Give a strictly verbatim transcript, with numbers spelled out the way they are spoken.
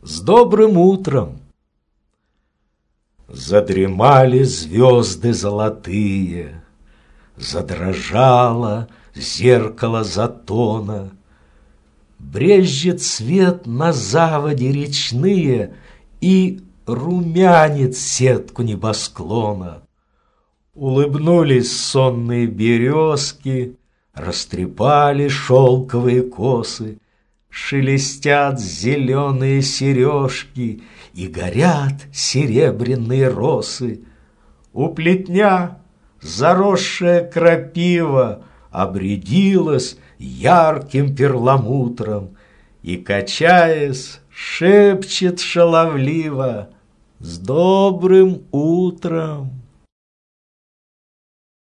С добрым утром! Задремали звезды золотые, задрожало зеркало затона, брезжит свет на заводе речные и румянит сетку небосклона. Улыбнулись сонные березки, растрепали шелковые косы, шелестят зеленые сережки и горят серебряные росы. У плетня заросшая крапива обрядилась ярким перламутром и, качаясь, шепчет шаловливо: «С добрым утром!»